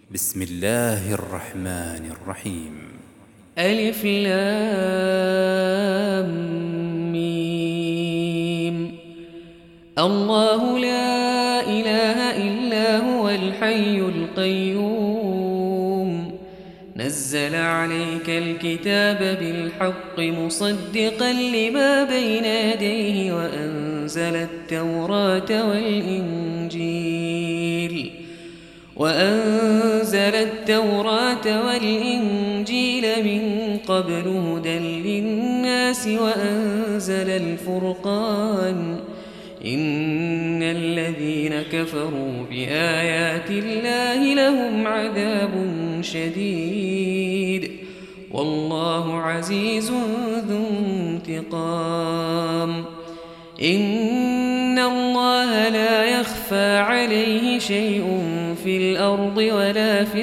بسم الله الرحمن الرحيم. ألف لام ميم. الله لا إله إلا هو الحي القيوم نزل عليك الكتاب بالحق مصدقا لما بين يديه وأنزل التوراة والإنجيل من قبل هدى للناس وأنزل الفرقان إن الذين كفروا بآيات الله لهم عذاب شديد والله عزيز ذو انتقام. إن الله لا يخفى عليه شيء في الأرض ولا في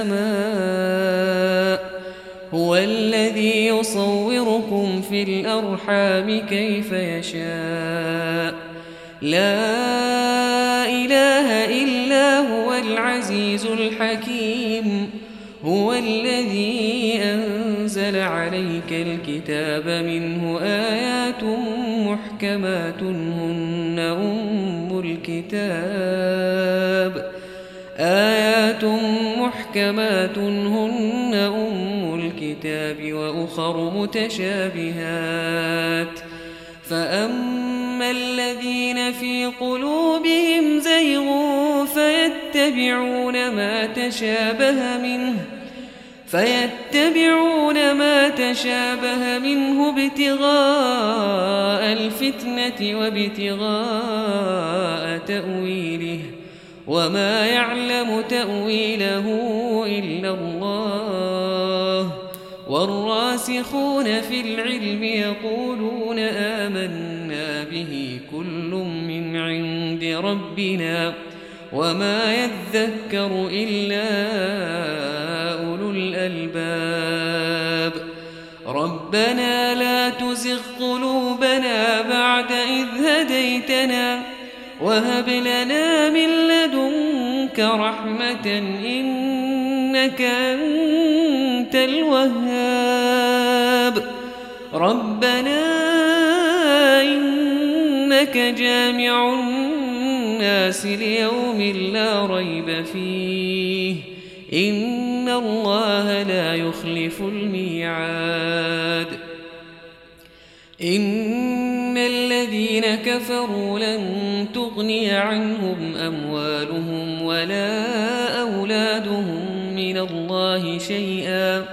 السماء هو الذي يصوركم في الأرحام كيف يشاء لا إله إلا هو العزيز الحكيم. هو الذي أنزل عليك الكتاب منه آيات محكمات هن أم الكتاب وأخر متشابهات فأما الذين في قلوبهم زيغ فيتبعون ما تشابه منه ابتغاء الفتنة وابتغاء تأويله وما يعلم تأويله إلا الله والراسخون في العلم يقولون آمنا به كل من عند ربنا وما يذكر إلا أولو الألباب. ربنا لا تزغ قلوبنا بعد إذ هديتنا وهب لنا من لدنك رحمة إنك أنت الوهاب. ربنا إنك جامع الناس ليوم لا ريب فيه إن الله لا يخلف الميعاد. إن الذين كفروا لن تغني عنهم أموالهم ولا أولادهم من الله شيئا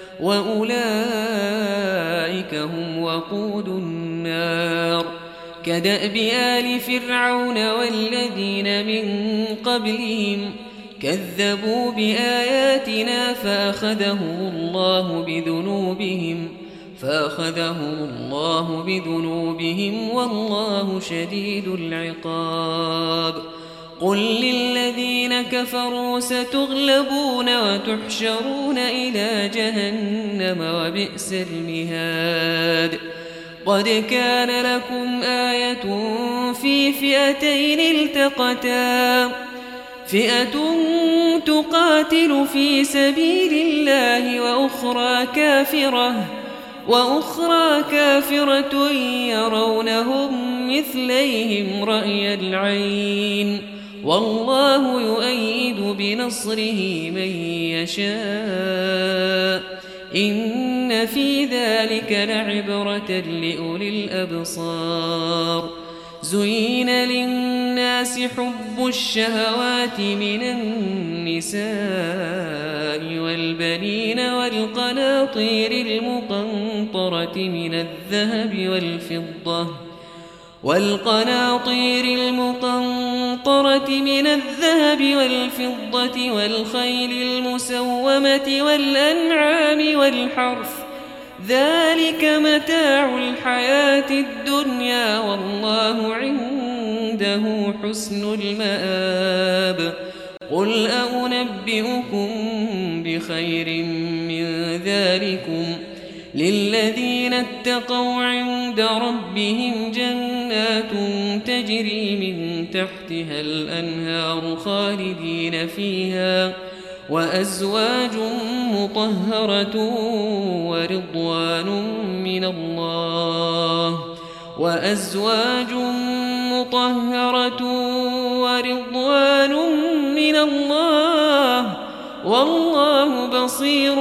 وأولئك هم وقود النار. كدأب آل فرعون والذين من قبلهم كذبوا بآياتنا فأخذهم الله بذنوبهم والله شديد العقاب. قل للذين كفروا ستغلبون وتحشرون إلى جهنم وبئس المهاد. قد كان لكم آية في فئتين التقتا فئة تقاتل في سبيل الله وأخرى كافرة يرونهم مثليهم رأي العين والله يؤيد بنصره من يشاء إن في ذلك لعبرة لأولي الأبصار. زين للناس حب الشهوات من النساء والبنين والقناطير المقنطرة من الذهب والفضة والخيل المسومة والأنعام والحرث ذلك متاع الحياة الدنيا والله عنده حسن المآب. قل أنبئكم بخير من ذلكم للذين اتقوا عند ربهم جنات تجري من تحتها الأنهار خالدين فيها وأزواج مطهرة ورضوان من الله وأزواج مطهرة ورضوان من الله والله بصير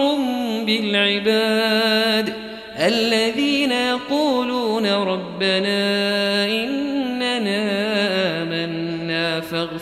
بالعباد الذين يقولون ربنا إننا آمنا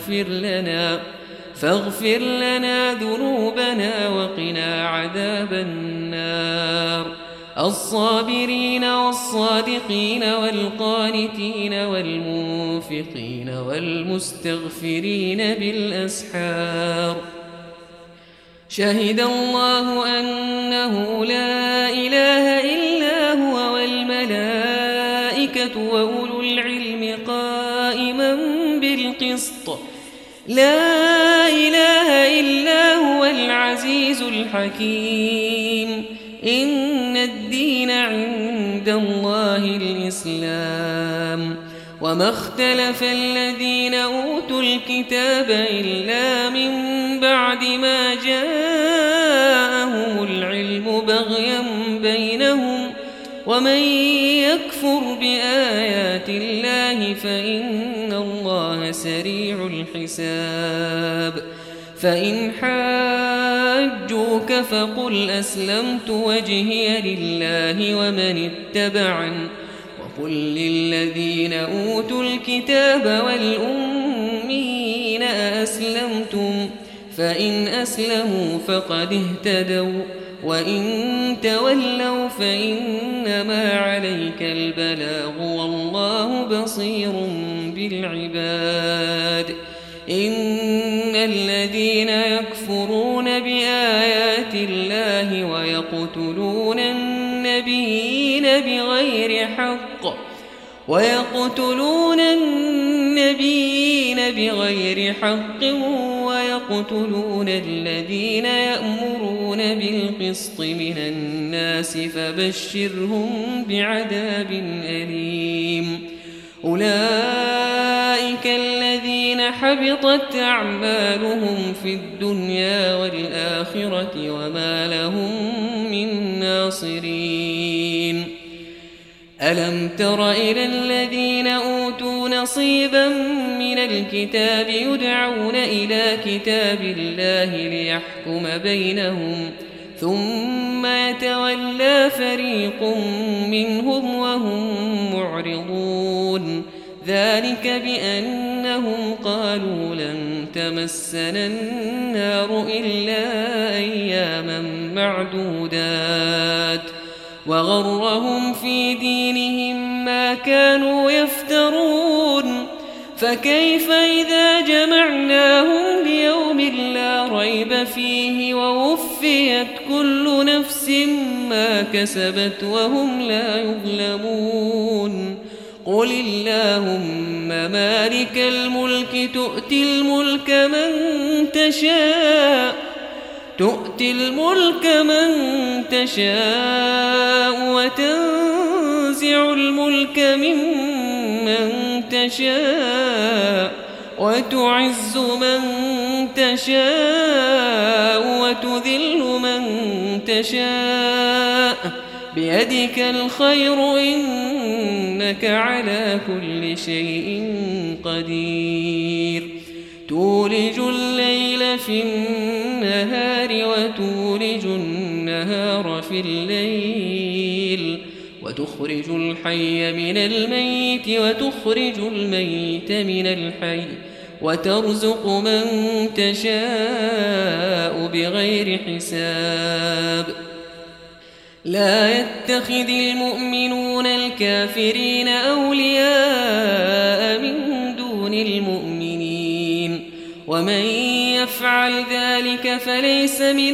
فاغفر لنا ذنوبنا وقنا عذاب النار الصابرين والصادقين والقانتين والمنفقين والمستغفرين بالأسحار شهد الله أنه لا إله إلا هو والملائكة وأولو العلم قائما بالقسط لا إله إلا هو العزيز الحكيم إن الدين عند الله الإسلام وما اختلف الذين أوتوا الكتاب إلا من بعد ما جاءهم العلم بغيا بينهم ومن يكفر بآيات الله فإن الله سريع الحساب فإن حاجوك فقل أسلمت وجهي لله ومن اتبعني وقل للذين أوتوا الكتاب والأمين أسلمتم فإن أسلموا فقد اهتدوا وإن تولوا فإنما عليك البلاغ والله بصير بالعباد إن الذين يكفرون بآيات الله ويقتلون النبيين بغير حق ويقتلون الذين يأمرون بالقسط من الناس فبشرهم بعذاب أليم أولئك الذين حبطت أعمالهم في الدنيا والآخرة وما لهم من ناصرين ألم تر إلى الذين أوتوا نصيبا من الكتاب يدعون إلى كتاب الله ليحكم بينهم ثم يتولى فريق منهم وهم معرضون ذلك بأنهم قالوا لن تمسنا النار إلا أياما معدودات وغرهم في دينهم ما كانوا يفترون فكيف إذا جمعناهم ليوم لا ريب فيه ووفيت كل نفس ما كسبت وهم لا يظلمون قل اللهم مالك الملك تؤتي الملك من تشاء وتنزع الملك ممن تشاء وتعز من تشاء وتذل من تشاء بيدك الخير إنك على كل شيء قدير تولج الليل في النهار وتولج النهار في الليل وتخرج الحي من الميت وتخرج الميت من الحي وترزق من تشاء بغير حساب لا يتخذ المؤمنون الكافرين أولياء من دون المؤمنين ومن يفعل ذلك فليس من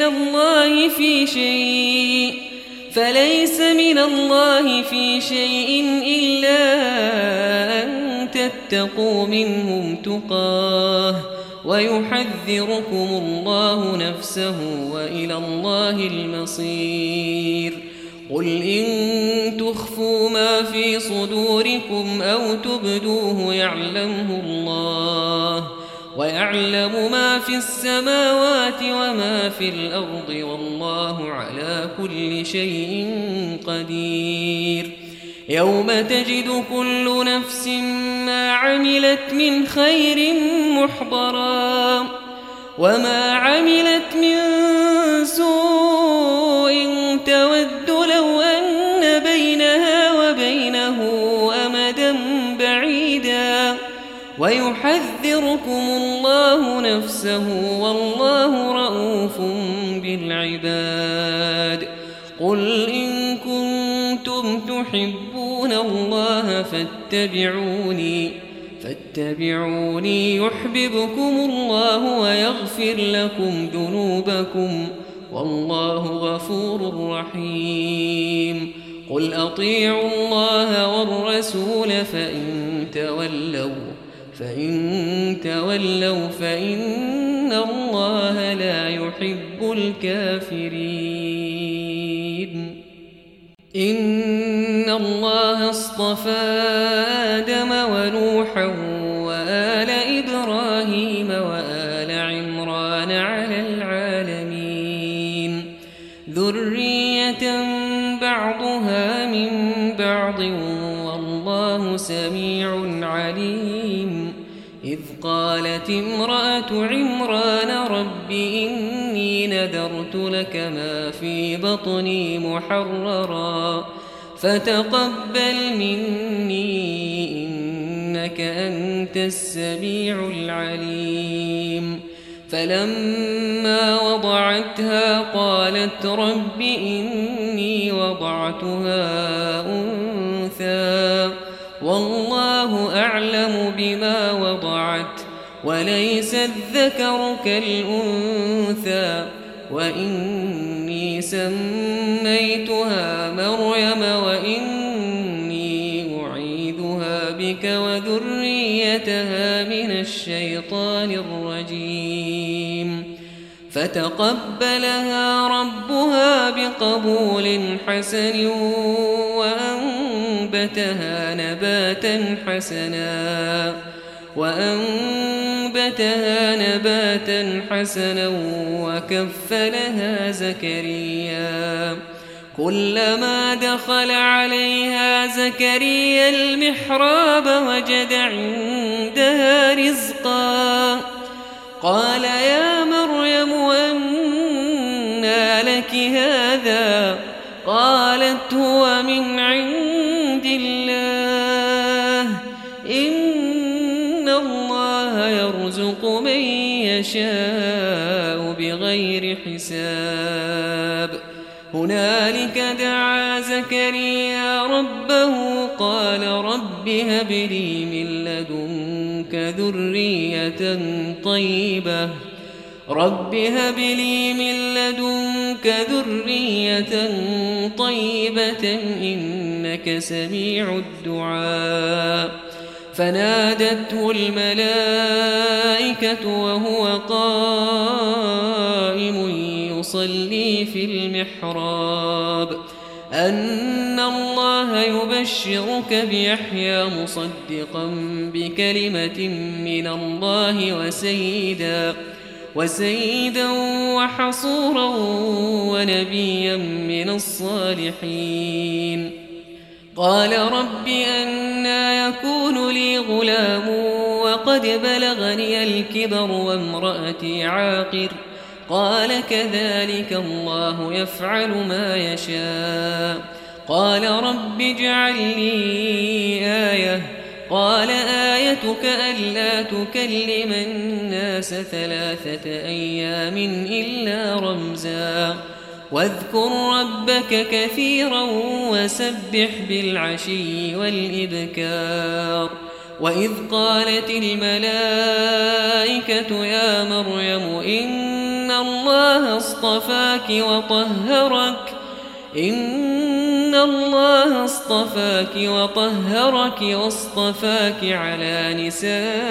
الله في شيء إلا أن تتقوا منهم تقاه ويحذركم الله نفسه وإلى الله المصير قل إن تخفوا ما في صدوركم أو تبدوه يعلمه الله ويعلم ما في السماوات وما في الأرض والله على كل شيء قدير يوم تجد كل نفس ما عملت من خير محضرا وما عملت من سوء تود لو أن بينها وبينه أمدا بعيدا ويحذركم الله نفسه والله رءوف بالعباد قل إن كنتم تحبون الله فاتبعوني يحببكم الله ويغفر لكم ذنوبكم والله غفور رحيم قل أطيعوا الله والرسول فإن تولوا فإن الله لا يحب الكافرين إن الله اصطفى آدم ونوحا وآل إبراهيم وآل عمران على العالمين ذرية بعضها من بعض والله سميع عليم إذ قالت امرأة عمران رب إني نذرت لك ما في بطني محررا فتقبل مني إنك أنت السميع العليم فلما وضعتها قالت رب إني وضعتها أنثى والله أعلم بما وضعت وليس الذكر كالأنثى وإني سميتها مريم وإني أعيذها بك وذريتها من الشيطان الرجيم فتقبلها ربها بقبول حسن وأنبتها نباتا حسنا وكفلها زكريا كلما دخل عليها زكريا المحراب وجد عندها رزقا قال يا مريم أنى لك هذا قالت هو من عند الله إن الله يرزق من يشاء بغير حساب هنالك دعا زكريا ربه قال رب هب لي من لدنك ذرية طيبة إنك سميع الدعاء فنادته الملائكة وهو قائم يصلي في المحراب أن الله يبشرك بيحيى مصدقا بكلمة من الله وسيدا وحصورا ونبيا من الصالحين قال رب أنى يكون لي غلام وقد بلغني الكبر وامرأتي عاقر قال كذلك الله يفعل ما يشاء قال رب اجعل لي آية قال آيتك ألا تكلم الناس 3 أيام إلا رمزا واذكر ربك كثيرا وسبح بالعشي والإبكار وإذ قالت الملائكة يا مريم إن الله اصطفاك وطهرك واصطفاك على نساء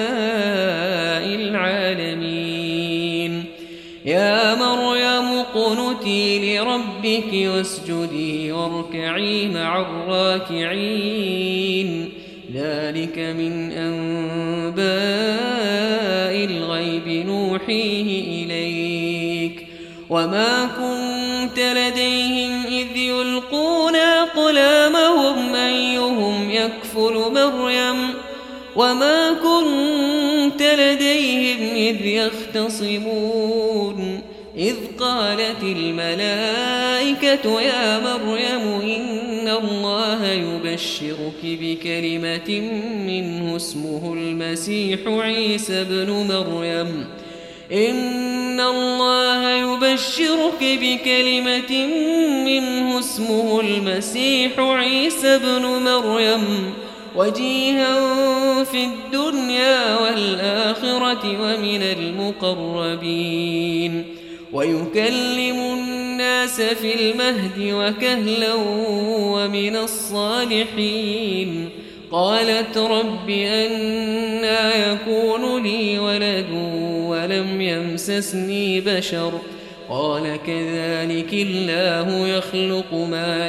العالمين يا مريم اقنتي لربك واسجدي واركعي مع الراكعين ذلك من أنباء الغيب نوحيه إليك وما كنت لديهم إذ يلقون أقلامهم أيهم يكفل مريم وما كنت لديهم إذ يختصمون إذ قالت الملائكة يا مريم إن الله يبشرك بكلمة منه اسمه المسيح عيسى ابن مريم إن الله يبشرك بكلمة منه اسمه المسيح عيسى ابن مريم وجيها في الدنيا والآخرة ومن المقربين ويكلم الناس في المهد وكهلا ومن الصالحين قالت رب أنى يكون لي ولد ولم يمسسني بشر قال كذلك الله يخلق ما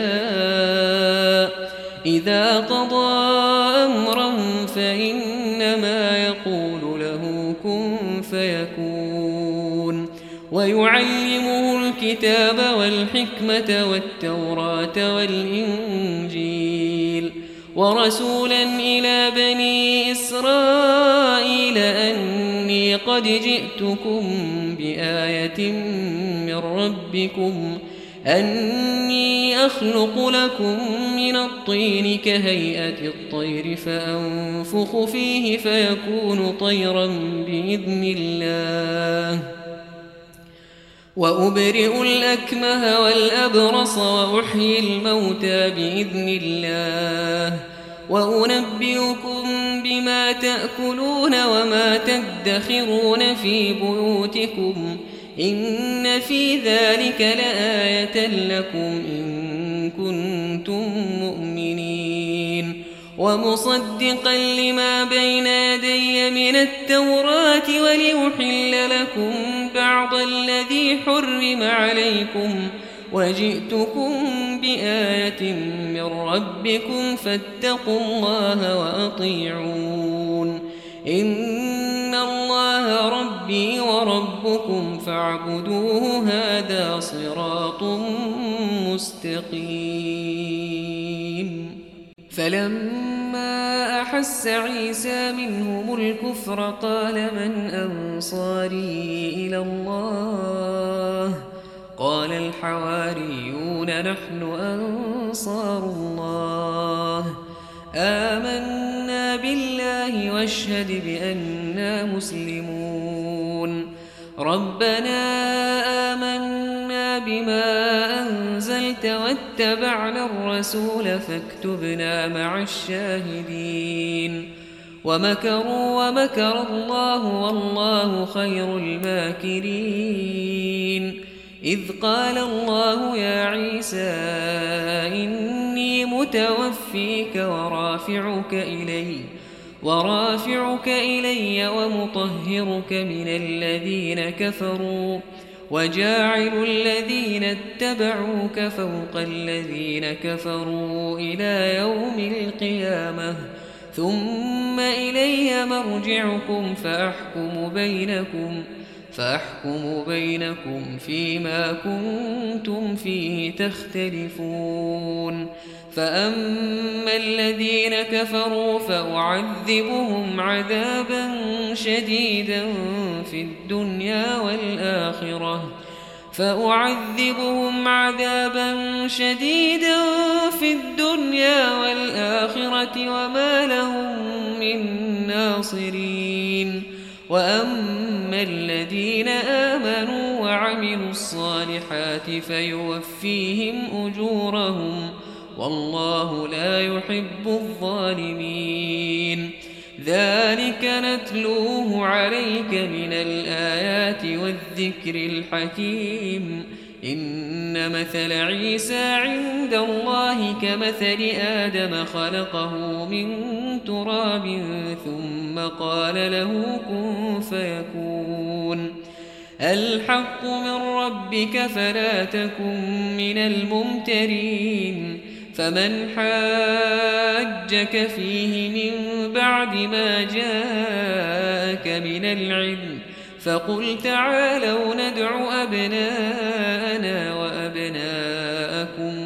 يشاء إذا قضى أمرا فإنما يقول له كن فيكون ويعلمه الكتاب والحكمة والتوراة والإنجيل ورسولا إلى بني إسرائيل أني قد جئتكم بآية من ربكم أني أخلق لكم من الطين كهيئة الطير فأنفخ فيه فيكون طيرا بإذن الله وأبرئ الأكمه والأبرص وأحيي الموتى بإذن الله وأنبئكم بما تأكلون وما تدخرون في بيوتكم إن في ذلك لآية لكم إن كنتم مؤمنين ومصدقا لما بين يدي من التوراة ولأحل لكم بعض الذي حرم عليكم وجئتكم بآية من ربكم فاتقوا الله وأطيعون إن الله ربي وربكم فاعبدوه هذا صراط مستقيم فلما أحس عيسى منهم الكفر قال من أنصاري إلى الله قال الحواريون نحن أنصار الله آمنا بالله واشهد بأننا مسلمون ربنا آمنا بما أنزلت واتبعنا الرسول فاكتبنا مع الشاهدين ومكروا ومكر الله والله خير الماكرين إذ قال الله يا عيسى إني متوفيك ورافعك إلي ومطهرك من الذين كفروا وجاعل الذين اتبعوك فوق الذين كفروا إلى يوم القيامة ثم إلي مرجعكم فأحكم بينكم فيما كنتم فيه تختلفون فأما الذين كفروا فأعذبهم عذابا شديدا في الدنيا والآخرة وما لهم من ناصرين وأما الذين آمنوا وعملوا الصالحات فيوفيهم أجورهم والله لا يحب الظالمين ذلك نتلوه عليك من الآيات والذكر الحكيم إن مثل عيسى عند الله كمثل آدم خلقه من تراب ثم قال له كن فيكون الحق من ربك فلا تكن من الممترين فمن حاجك فيه من بعد ما جاءك من العلم فقل تعالوا ندع أبناءنا وأبناءكم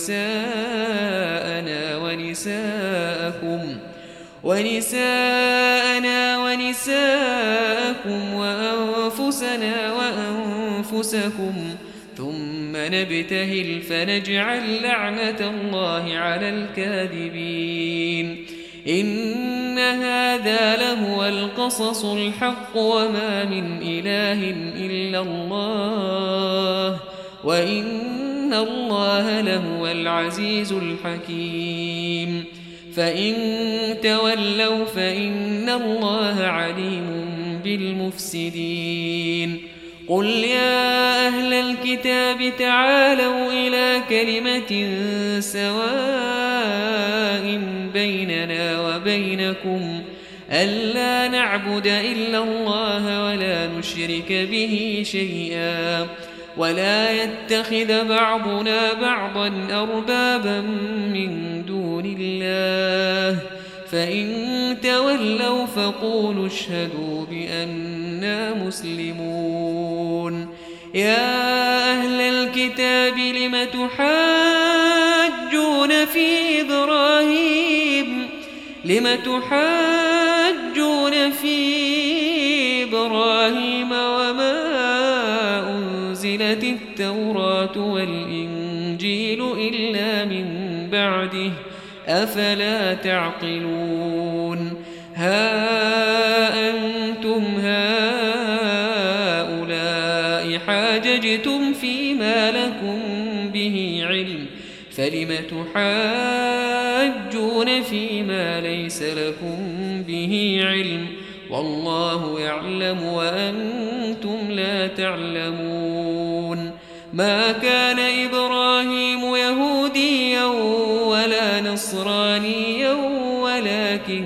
ونساءنا ونساءكم وأنفسنا وأنفسكم ثم نبتهل فنجعل لعنة الله على الكاذبين إن هذا لهو القصص الحق وما من إله إلا الله وإن الله لهو العزيز الحكيم فإن تولوا فإن الله عليم بالمفسدين قل يا أهل الكتاب تعالوا إلى كلمة سواء بيننا وبينكم ألا نعبد إلا الله ولا نشرك به شيئا ولا يتخذ بعضنا بعضا أربابا من دون الله فإن تولوا فقولوا اشهدوا بأننا مسلمون يا أهل الكتاب لم تحاجون في إبراهيم وما أنزلت التوراة والإنجيل إلا من بعده أفلا تعقلون ها أنتم هؤلاء حاججتم فيما لكم به علم فلم تحاجون فيما ليس لكم به علم والله يعلم وأنتم لا تعلمون ما كان إبراهيم يهوديا ولا نصرانيا ولكن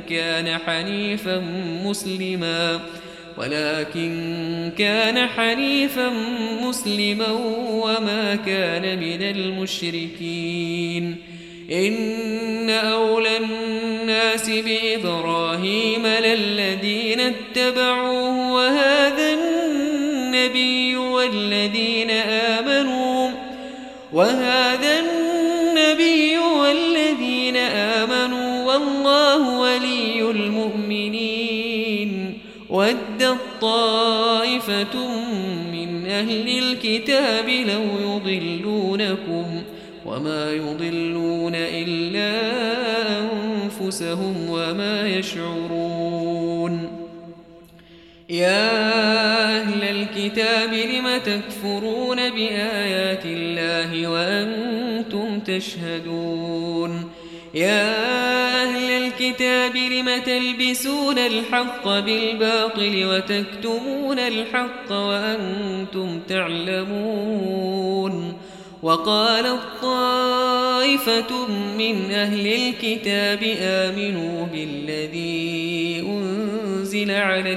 كان حنيفا مسلما وما كان من المشركين إن أولى الناس بإبراهيم للذين اتبعوه وهذا النبي والذين آمنوا والله ولي المؤمنين ودت طائفة من أهل الكتاب لو يضلونكم وما يضلون إلا أنفسهم وما يشعرون يا أهل الكتاب لم تكفرون بآيات الله وأنتم تشهدون يا أهل الكتاب لم تلبسون الحق بالباطل وتكتمون الحق وأنتم تعلمون وقالت طائفة من أهل الكتاب آمنوا بالذي أنزل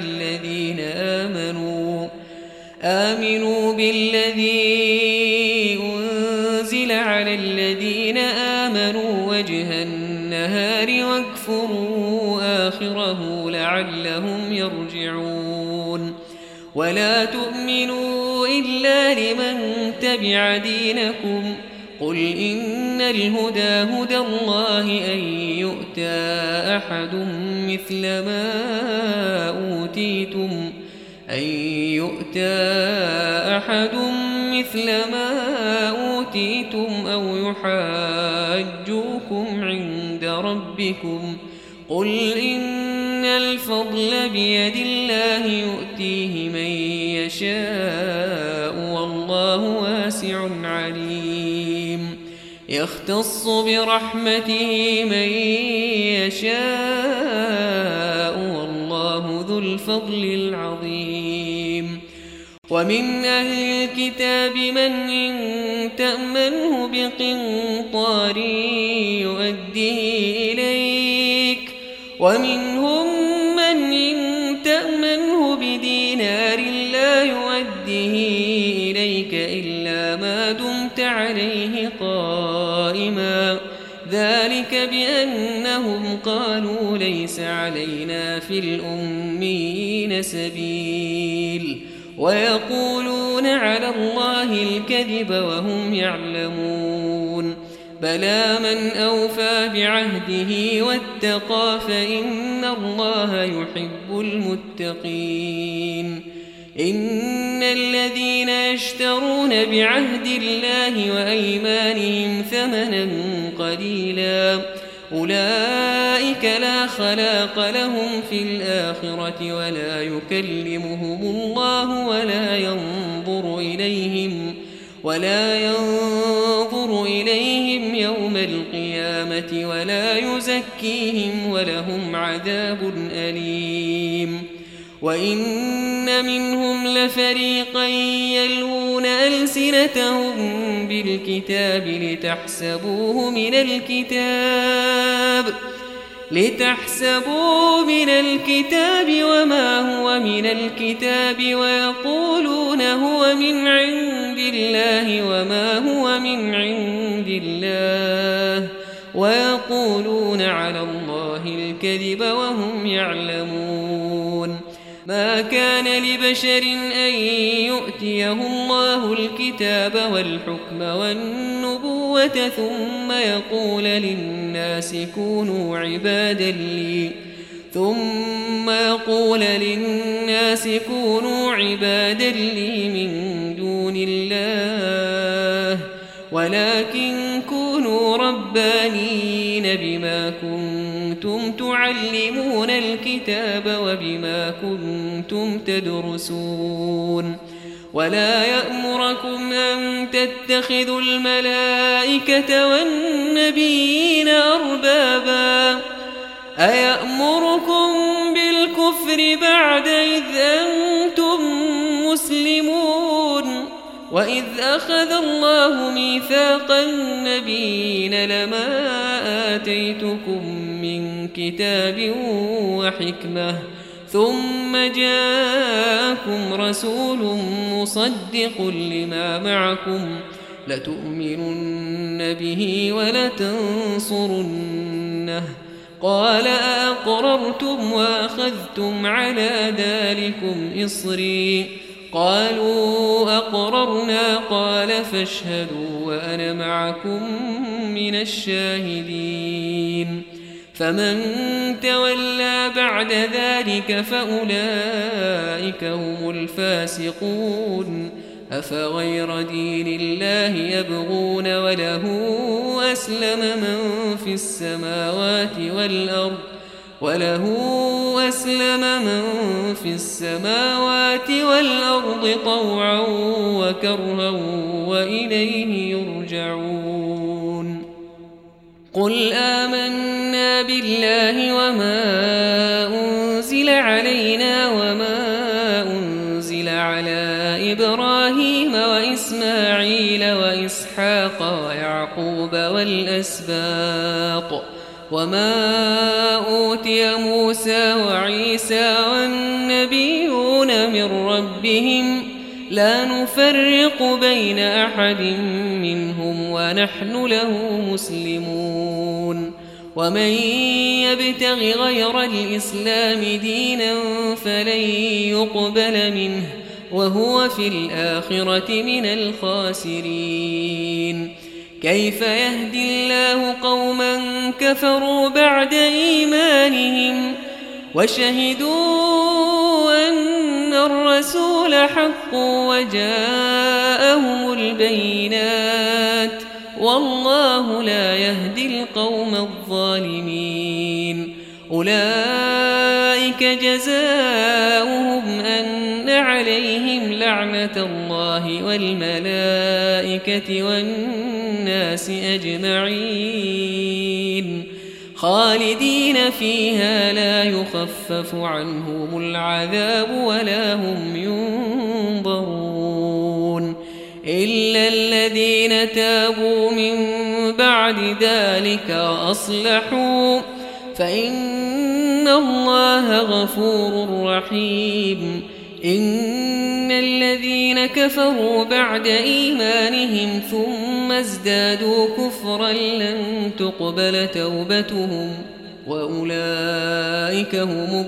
على الذين آمنوا وجه النهار واكفروا آخره لعلهم يرجعون ولا تؤمنوا إلا لمن تبع دينكم قل إن الهدى هدى الله أن يؤتى أحد مثل ما أوتيتم أو يحاجوكم عند ربكم قل إن الفضل بيد الله يؤتيه من يشاء والله واسع عليم يختص برحمته من يشاء والله ذو الفضل العظيم ومن أهل الكتاب من إن تأمنه بقنطار يؤديه إليك ومنهم من إن تأمنه بدينار لا يؤديه إليك إليك إلا ما دمت عليه قائما ذلك بأنهم قالوا ليس علينا في الأميين سبيل ويقولون على الله الكذب وهم يعلمون بلى من أوفى بعهده واتقى فإن الله يحب المتقين إن الذين يشترون بعهد الله وأيمانهم ثمنا قليلا أولئك لا خلاق لهم في الآخرة ولا يكلمهم الله ولا ينظر إليهم يوم القيامة ولا يزكيهم ولهم عذاب أليم وإن منهم لفريقا يلوون ألسنتهم بالكتاب لتحسبوه من الكتاب وما هو من الكتاب ويقولون هو من عند الله وما هو من عند الله ويقولون على الله الكذب وهم يعلمون ما كان لبشر أن يؤتيه الله الكتاب والحكم والنبوة ثم يقول للناس كونوا عبادا لي من دون الله ولكن كونوا ربانيين بما كنتم تعلمون الكتاب وبما كنتم تدرسون ولا يأمركم أن تتخذوا الملائكة والنبيين أربابا أيأمركم بالكفر بعد إذ أنتم مسلمون وإذ أخذ الله ميثاق النبيين لما آتيتكم من كتاب وحكمة ثم جاءكم رسول مصدق لما معكم لتؤمنن به ولتنصرنه قال أأقررتم وأخذتم على ذلكم إصري قالوا أقررنا قال فاشهدوا وأنا معكم من الشاهدين فمن تولى بعد ذلك فأولئك هم الفاسقون أفغير دين الله يبغون وله أسلم من في السماوات والأرض طوعا وكرها وإليه يرجعون قل آمنا بالله وما أنزل علينا وما أنزل على إبراهيم وإسماعيل وإسحاق ويعقوب والأسباط وما أوتي موسى وعيسى والنبيون من ربهم لا نفرق بين أحد منهم ونحن له مسلمون ومن يبتغ غير الإسلام دينا فلن يقبل منه وهو في الآخرة من الخاسرين كيف يهدي الله قوما كفروا بعد إيمانهم وشهدوا أن الرسول حق وجاءهم البينات والله لا يهدي القوم الظالمين أولئك جزاؤهم أن عليهم لعنة الله والملائكة والناس أجمعين خالدين فيها لا يخفف عنهم العذاب ولا هم ينظرون إلا الذين تابوا من بعد ذلك وأصلحوا فإن الله غفور رحيم إن إن الذين كفروا بعد إيمانهم ثم ازدادوا كفرا لن تقبل توبتهم وأولئك هم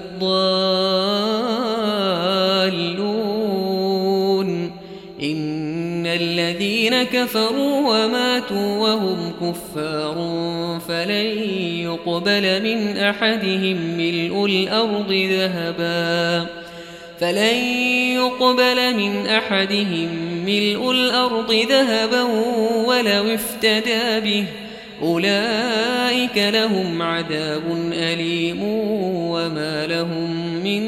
الضالون. إن الذين كفروا وماتوا وهم كفار فلن يقبل من أحدهم ملء الأرض ذهبا ولو افتدى به أولئك لهم عذاب أليم وما لهم من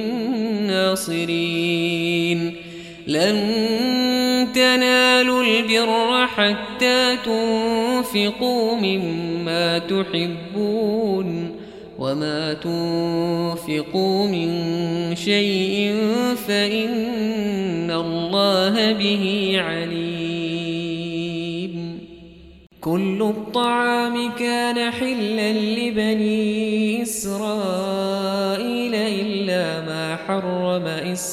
ناصرين. لن تنالوا البر حتى تنفقوا مما تحبون وما تنفقوا من شيء فإن الله به عليم. كل الطعام كان حلا لبني إسرائيل إلا ما حرم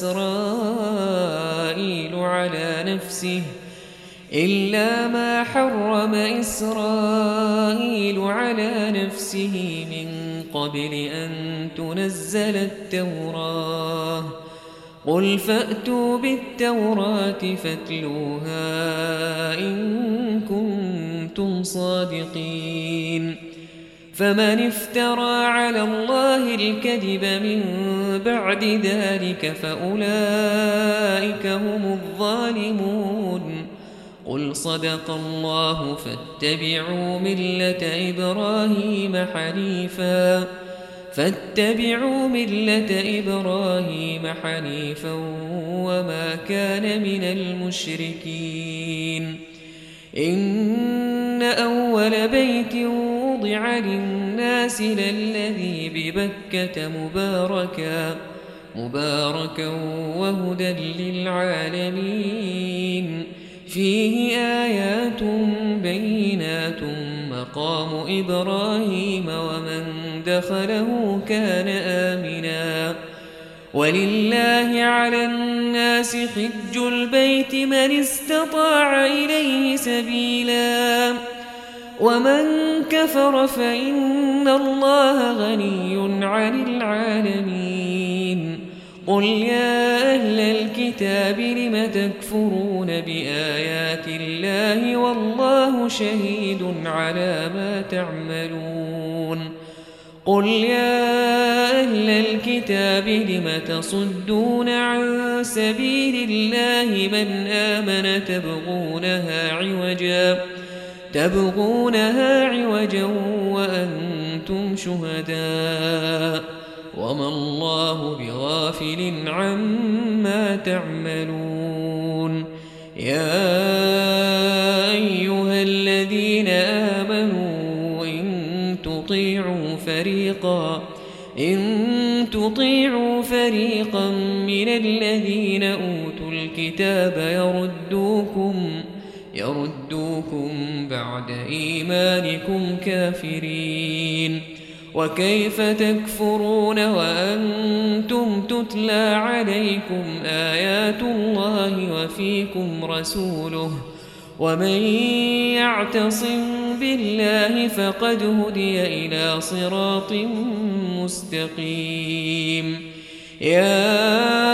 إسرائيل على نفسه من قبل أن تنزل التوراة. قل فأتوا بالتوراة فاتلوها إن كنتم صادقين. فمن افترى على الله الكذب من بعد ذلك فأولئك هم الظالمون. قل صدق الله فاتبعوا ملة إبراهيم حنيفا وما كان من المشركين. إن أول بيت وضع للناس للذي ببكة مباركا وهدى للعالمين. فيه آيات بينات مقام إبراهيم ومن دخله كان آمنا. ولله على الناس حج البيت من استطاع إليه سبيلا ومن كفر فإن الله غني عن العالمين. قل يا أهل الكتاب لم تكفرون بآيات الله والله شهيد على ما تعملون. قل يا أهل الكتاب لم تصدون عن سبيل الله من آمن تبغونها عوجا وأنتم شهداء وما الله بغافل عما تعملون. يا أيها الذين آمنوا إن تطيعوا فريقا من الذين أوتوا الكتاب يردوكم بعد إيمانكم كافرين. وكيف تكفرون وأنتم تتلى عليكم آيات الله وفيكم رسوله ومن يعتصم بالله فقد هدي إلى صراط مستقيم. يا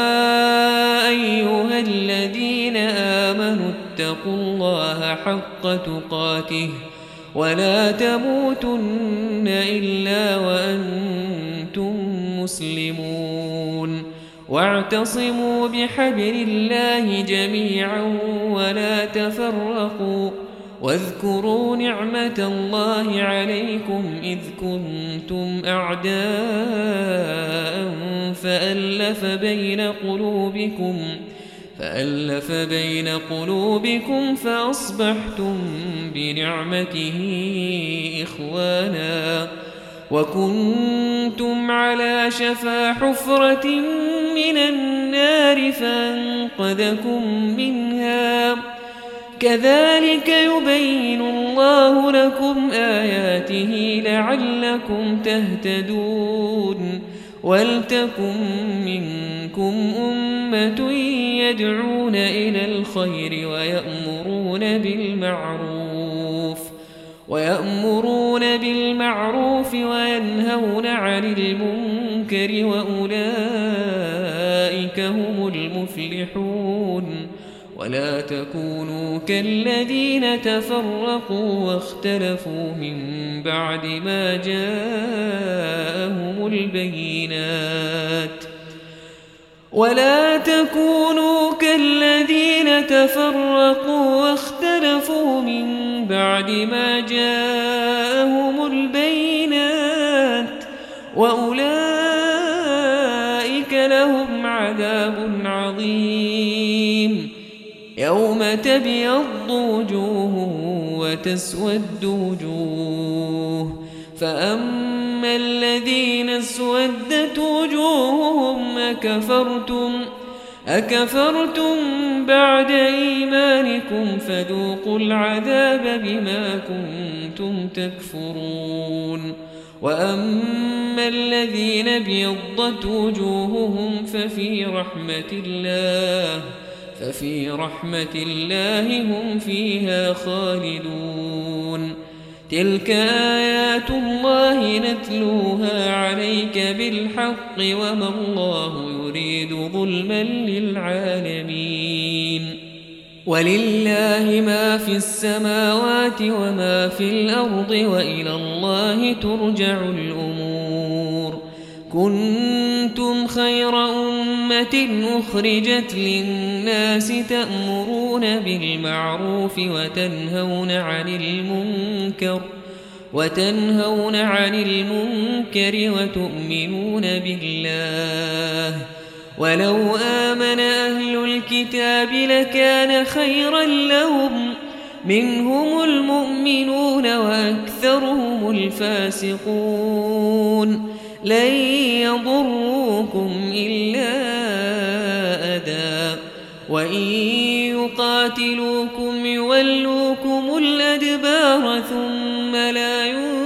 أيها الذين آمنوا اتقوا الله حق تقاته ولا تموتن إلا وأنتم مسلمون. واعتصموا بحبل الله جميعا ولا تفرقوا. واذكروا نعمة الله عليكم إذ كنتم أعداء فألف بين قلوبكم فأصبحتم بنعمته إخوانا وكنتم على شفا حفرة من النار فأنقذكم منها. كذلك يبين الله لكم آياته لعلكم تهتدون. ولتكن منكم أمة يدعون إلى الخير ويأمرون بالمعروف وينهون عن المنكر وأولئك هم المفلحون ولا تكونوا كالذين تفرقوا واختلفوا من بعد ما جاءهم البينات وأولئك لهم عذاب عظيم يوم تبيض وجوه وتسود وجوه فأما الذين اسودت وجوههم أكفرتم بعد إيمانكم فذوقوا العذاب بما كنتم تكفرون وأما الذين ابيضت وجوههم ففي رحمة الله هم فيها خالدون تلك آيات الله نتلوها عليك بالحق وما الله يريد ظلما للعالمين ولله ما في السماوات وما في الأرض وإلى الله ترجع الأمور كنتم خير أمة أخرجت للناس تأمرون بالمعروف وتنهون عن المنكر وتؤمنون بالله ولو آمن أهل الكتاب لكان خيرا لهم منهم المؤمنون وأكثرهم الفاسقون لن يضروكم إلا أذى وإن يقاتلوكم يولوكم الأدبار ثم لا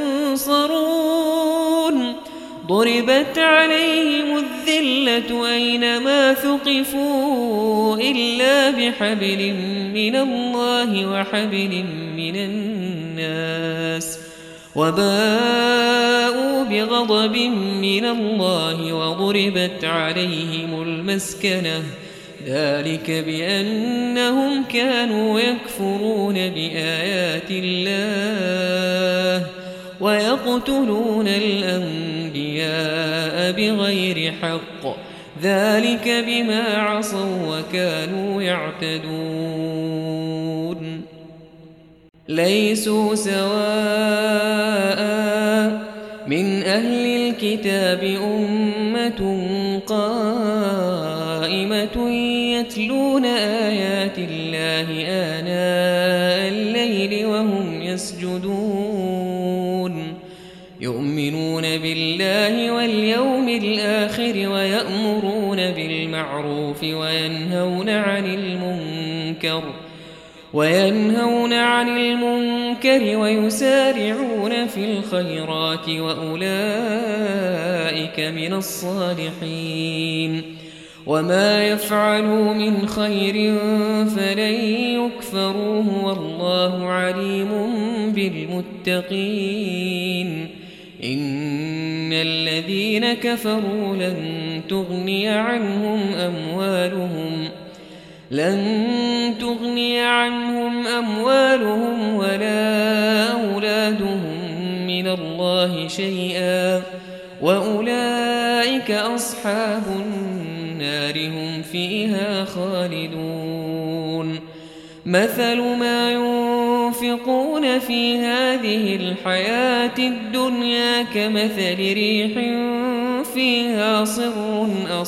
ينصرون ضربت عليهم الذلة أينما ثقفوا إلا بحبل من الله وحبل من الناس وباءوا بغضب من الله وضربت عليهم المسكنة ذلك بأنهم كانوا يكفرون بآيات الله ويقتلون الأنبياء بغير حق ذلك بما عصوا وكانوا يعتدون ليسوا سواء من أهل الكتاب أمة قائمة يتلون آيات الله آناء الليل وهم يسجدون يؤمنون بالله واليوم الآخر وينهون عن المنكر ويسارعون في الخيرات وأولئك من الصالحين وما يفعلوا من خير فلن يكفروه والله عليم بالمتقين إن الذين كفروا لن تغني عنهم أموالهم ولا أولادهم من الله شيئا وأولئك أصحاب النار هم فيها خالدون مثل ما ينفقون في هذه الحياة الدنيا كمثل ريح فيها صر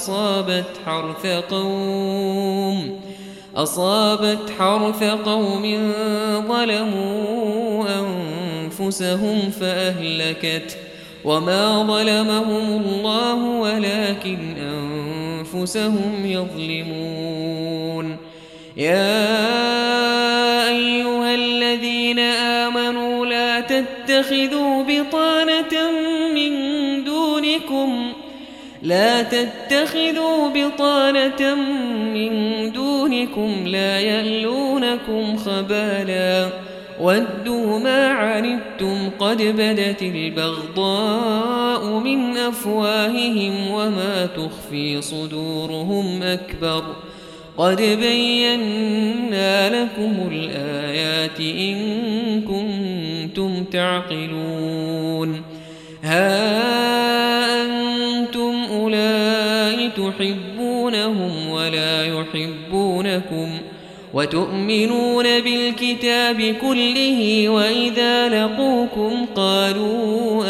أصابت حرث قوم ظلموا أنفسهم فأهلكت وما ظلمهم الله ولكن أنفسهم يظلمون يا أيها الذين آمنوا لا تتخذوا بطانة من دونكم لا تتخذوا بطانة من دونكم لا يألونكم خبالا ودوا ما عنتم قد بدت البغضاء من أفواههم وما تخفي صدورهم أكبر قد بينا لكم الآيات إن كنتم تعقلون ها أنتم أولئك تحبونهم ولا يحبونكم وتؤمنون بالكتاب كله وإذا لقوكم قالوا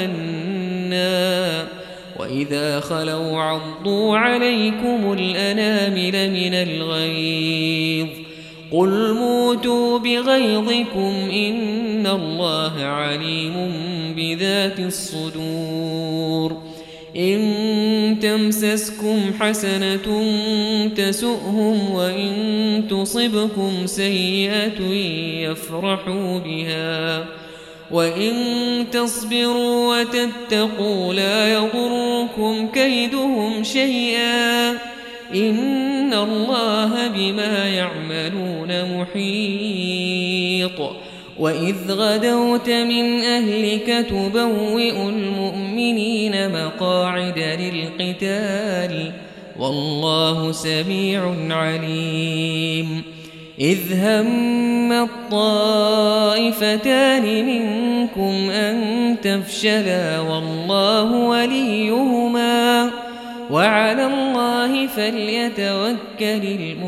آمنا وإذا خلوا عضوا عليكم الأنامل من الغيظ قل موتوا بغيظكم إن الله عليم بذات الصدور إن تمسسكم حسنة تسؤهم وإن تصبكم سيئة يفرحوا بها وإن تصبروا وتتقوا لا يضركم كيدهم شيئا إن الله بما يعملون محيط وإذ غدوت من أهلك تبوئ المؤمنين مقاعد للقتال والله سميع عليم إذ هم الطائفتان منكم أن تفشلا والله وليهما وعلى الله فليتوكل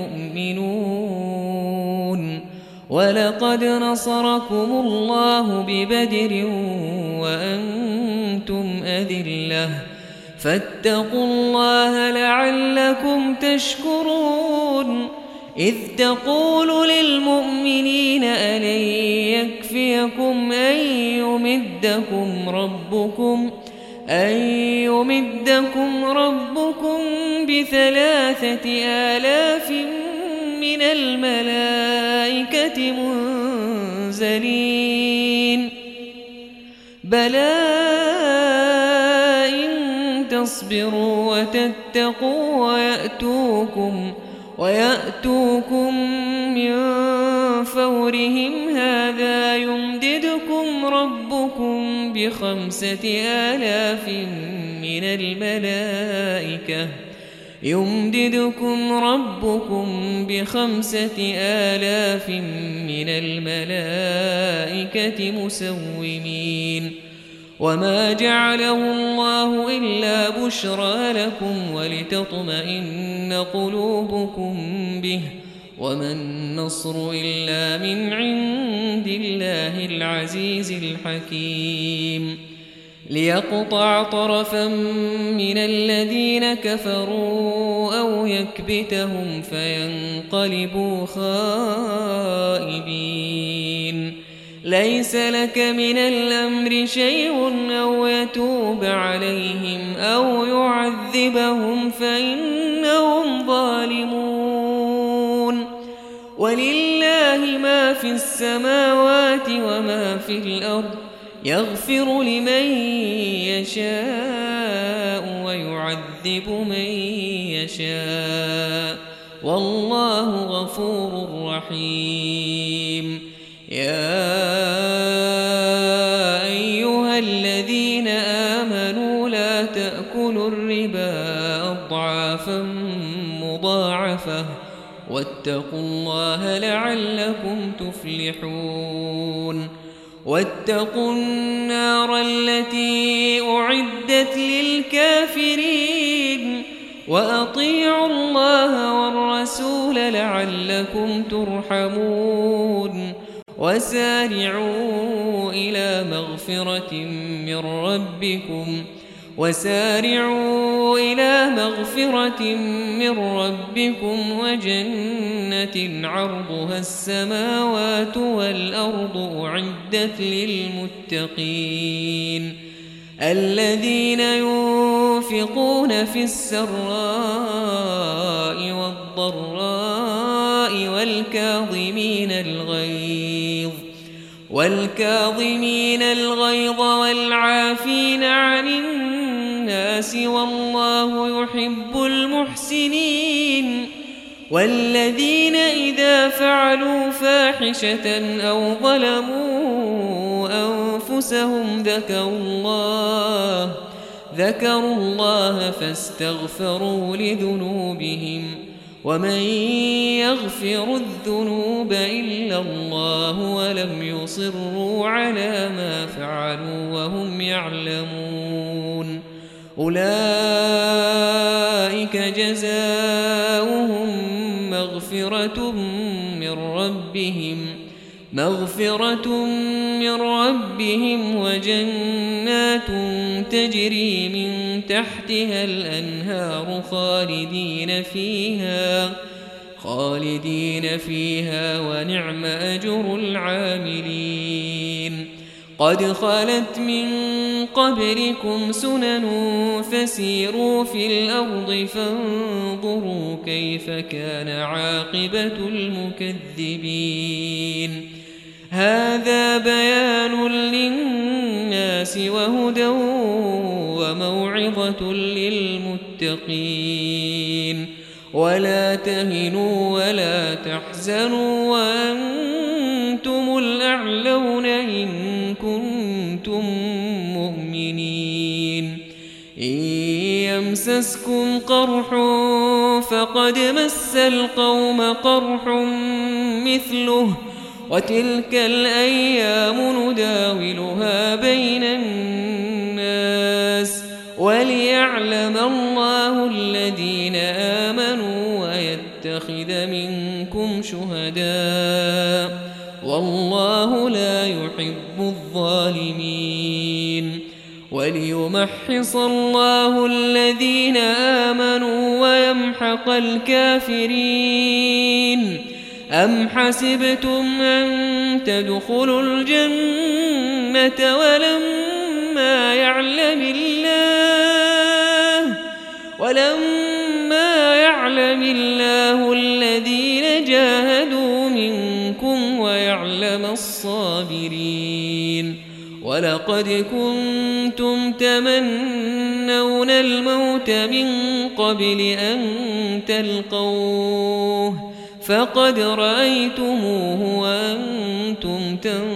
المؤمنون ولقد نصركم الله ببدر وأنتم أذلة فاتقوا الله لعلكم تشكرون إذ تقول للمؤمنين ألن يكفيكم أن يمدكم ربكم ب3,000 من الملائكة منزلين بلى إن تصبروا وتتقوا ويأتوكم من فورهم هذا يمددكم ربكم ب5,000 من الملائكة مسومين وما جعله الله إلا بشرى لكم ولتطمئن قلوبكم به وما النصر إلا من عند الله العزيز الحكيم ليقطع طرفا من الذين كفروا أو يكبتهم فينقلبوا خائبين ليس لك من الأمر شيء أو يتوب عليهم أو يعذبهم فإنهم ظالمون ولله ما في السماوات وما في الأرض يغفر لمن يشاء ويعذب من يشاء والله غفور رحيم يا أيها الذين آمنوا لا تأكلوا الربا أضعافا مضاعفة واتقوا الله لعلكم تفلحون واتقوا النار التي أعدت للكافرين وأطيعوا الله والرسول لعلكم ترحمون وسارعوا إلى مغفرة من ربكم وجنة عرضها السماوات والأرض أعدت للمتقين الذين ينفقون في السراء والضراء والكاظمين الغيظ والعافين عن الناس الناس والله يحب المحسنين. والذين إذا فعلوا فاحشة أو ظلموا أنفسهم ذكروا الله فاستغفروا لذنوبهم ومن يغفر الذنوب إلا الله ولم يصروا على ما فعلوا وهم يعلمون أولئك جزاؤهم مغفرة من ربهم وجنات تجري من تحتها الأنهار خالدين فيها ونعم أجر العاملين. قد خلت من قبلكم سنن فسيروا في الأرض فانظروا كيف كان عاقبة المكذبين. هذا بيان للناس وهدى وموعظة للمتقين. ولا تهنوا ولا تحزنوا وأنتم الأعلون إن كنتم مؤمنين. إن يمسسكم قرح فقد مس القوم قرح مثله وتلك الأيام نداولها بين الناس وليعلم الله الذين آمنوا ويتخذ منكم شهداء والله لا يحب الظالمين. وليمحص الله الذين آمنوا ويمحق الكافرين. أم حسبتم أن تدخلوا الجنة ولما يعلم الله الذين جاهدوا منكم ويعلم الصابرين. ولقد كنتم تمنون الموت من قبل أن تلقوه فقد رأيتموه وأنتم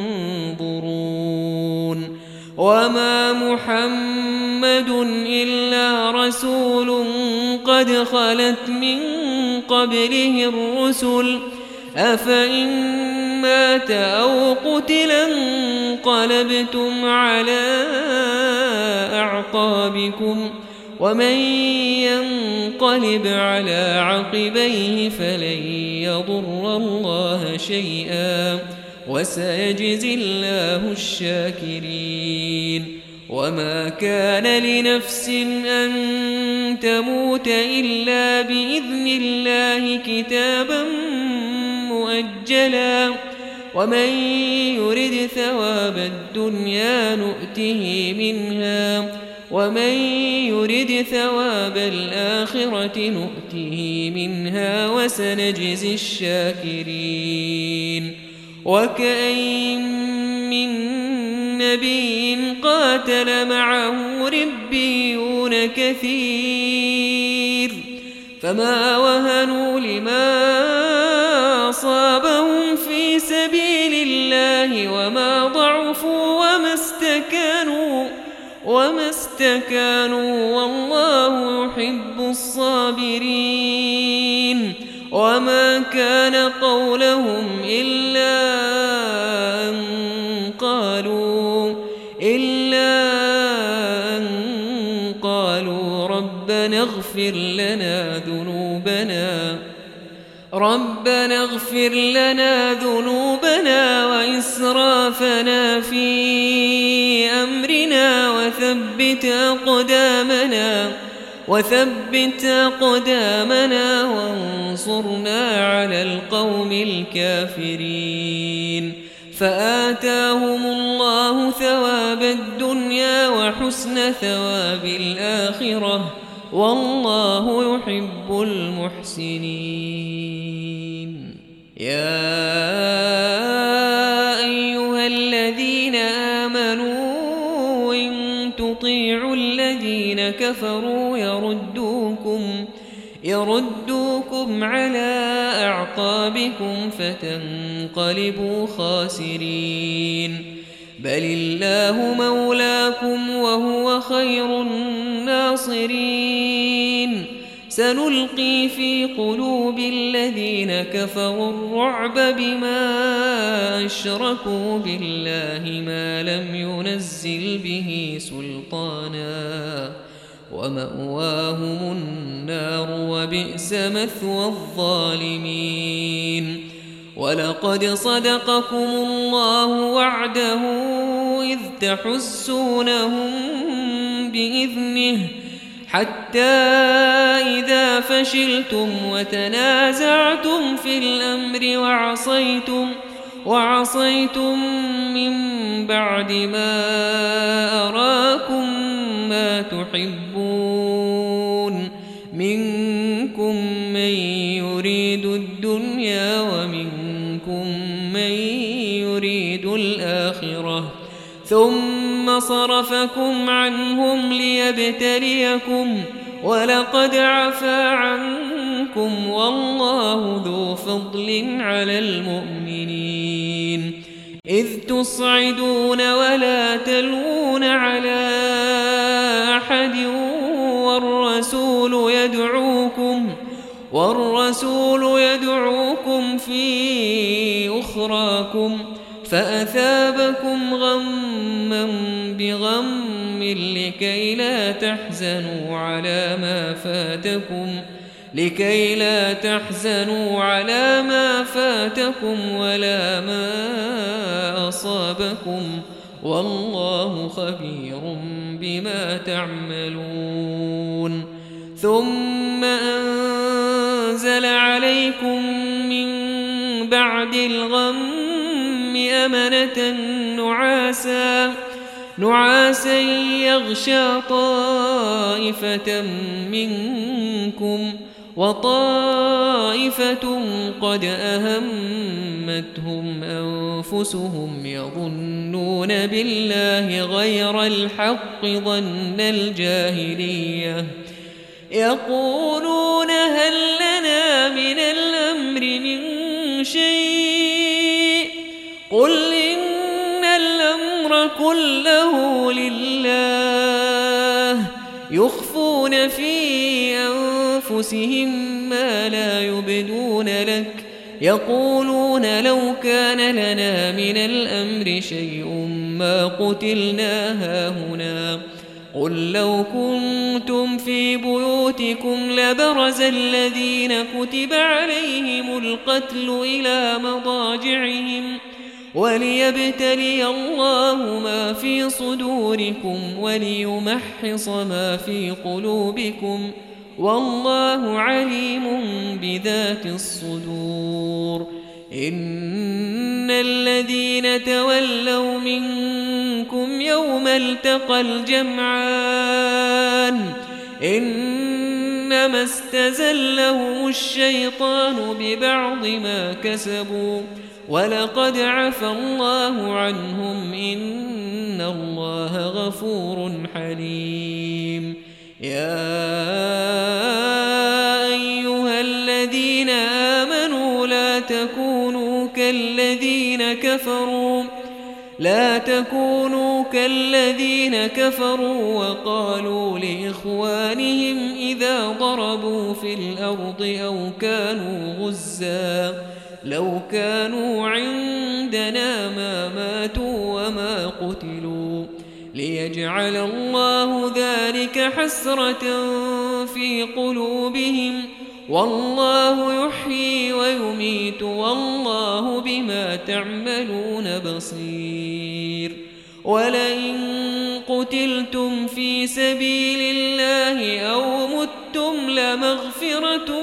تنظرون. وما محمد إلا رسول قد خلت من قبله الرسل أفإن مات أو قتل انقلبتم على أعقابكم ومن ينقلب على عقبيه فلن يضر الله شيئا وسيجزي الله الشاكرين. وما كان لنفس أن تموت إلا بإذن الله كتابا مؤجلا ومن يرد ثواب الدنيا نؤته منها ومن يرد ثواب الآخرة نؤته منها وسنجزي الشاكرين. وكأين من نبي قاتل معه ربيون كثير فما وهنوا لما أصابهم في سبيل الله وما ضعفوا وما استكانوا والله يحب الصابرين. وما كان قولهم إلا أن قالوا ربنا اغفر لنا ذنوبنا وإسرافنا في أمرنا وثبت أقدامنا وانصرنا على القوم الكافرين. فآتاهم الله ثواب الدنيا وحسن ثواب الآخرة والله يحب المحسنين. يا أيها الذين آمنوا إن تطيعوا الذين الذين كفروا يردوكم على أعقابكم فتنقلبوا خاسرين. بل الله مولاكم وهو خير الناصرين. سنلقي في قلوب الذين كفروا الرعب بما أشركوا بالله ما لم ينزل به سلطانا ومأواهم النار وبئس مثوى الظالمين. ولقد صدقكم الله وعده إذ تحسونهم بإذنه حتى إذا فشلتم وتنازعتم في الأمر وعصيتم من بعد ما أراكم ما تحبون منكم من يريد الدنيا ومنكم من يريد الآخرة ثم صرفكم عنهم ليبتليكم ولقد عفا عنكم والله ذو فضل على المؤمنين. إذ تصعدون ولا تلوون على أحد والرسول يدعوكم في أخراكم فأثابكم غما بغم لكي لا تحزنوا على ما فاتكم ولا ما أصابكم والله خبير بما تعملون. ثم أنزل عليكم من بعد الغم أمنة نعاسا يغشى طائفة منكم وطائفة قد أهمتهم أنفسهم يظنون بالله غير الحق ظن الجاهلية يقولون هل لنا من الأمر من شيء قل إن الأمر كله لله يخفون في أنفسهم ما لا يبدون لك يقولون لو كان لنا من الأمر شيء ما قتلنا هاهنا قل لو كنتم في بيوتكم لبرز الذين كتب عليهم القتل إلى مضاجعهم وليبتلي الله ما في صدوركم وليمحص ما في قلوبكم والله عليم بذات الصدور. إن الذين تولوا منكم يوم التقى الجمعان إنما استزلهم الشيطان ببعض ما كسبوا ولقد عفا الله عنهم إن الله غفور حليم. يا أيها الذين آمنوا لا تكونوا كالذين كفروا وقالوا لإخوانهم إذا ضربوا في الأرض أو كانوا غزا لو كانوا عندنا ما ماتوا وما قتلوا ليجعل الله ذلك حسرة في قلوبهم والله يحيي ويميت والله بما تعملون بصير. ولئن قتلتم في سبيل الله أو متم لمغفرة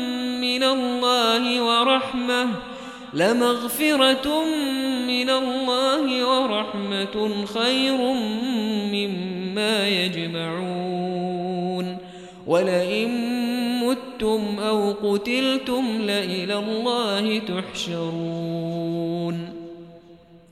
من الله ورحمة خير مما يجمعون. ولئن متم أو قتلتم لإلى الله تحشرون.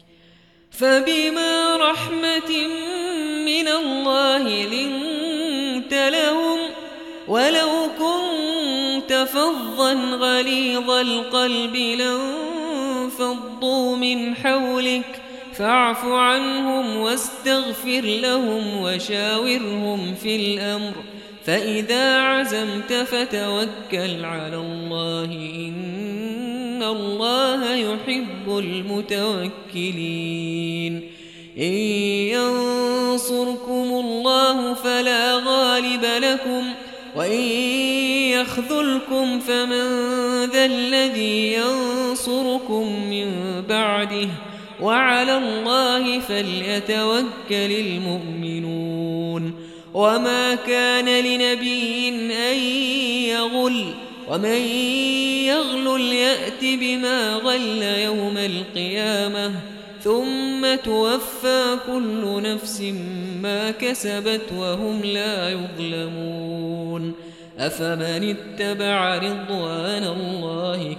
فبما رحمة من الله لنت لنت لهم ولو كنت فظا غليظ القلب لانفضوا من حولك فاعف عنهم واستغفر لهم وشاورهم في الأمر فإذا عزمت فتوكل على الله إن الله يحب المتوكلين إن ينصركم الله فلا غالب لكم وإن يخذلكم فمن ذا الذي ينصركم من بعده وعلى الله فليتوكل المؤمنون وما كان لنبي أن يغل ومن يغل يأت بما غل يوم القيامة ثم توفى كل نفس ما كسبت وهم لا يظلمون أفمن اتبع رضوان الله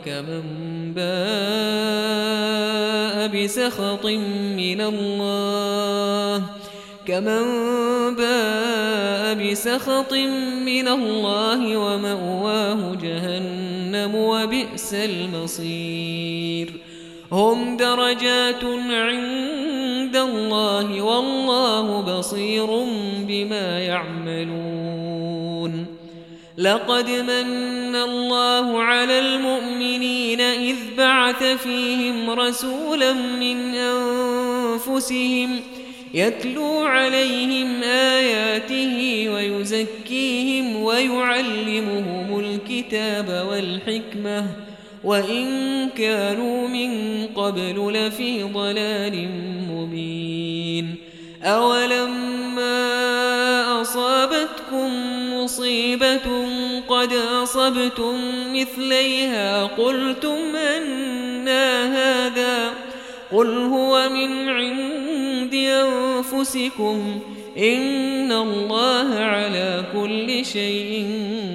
كمن باء بسخط من الله ومأواه جهنم وبئس المصير هم درجات عند الله والله بصير بما يعملون لقد من الله على المؤمنين إذ بعث فيهم رسولا من أنفسهم يتلو عليهم آياته ويزكيهم ويعلمهم الكتاب والحكمة وإن كانوا من قبل لفي ضلال مبين أولما أصابتكم مصيبة قد أصبتم مثليها قلتم أنى هذا قل هو من عند أنفسكم إن الله على كل شيء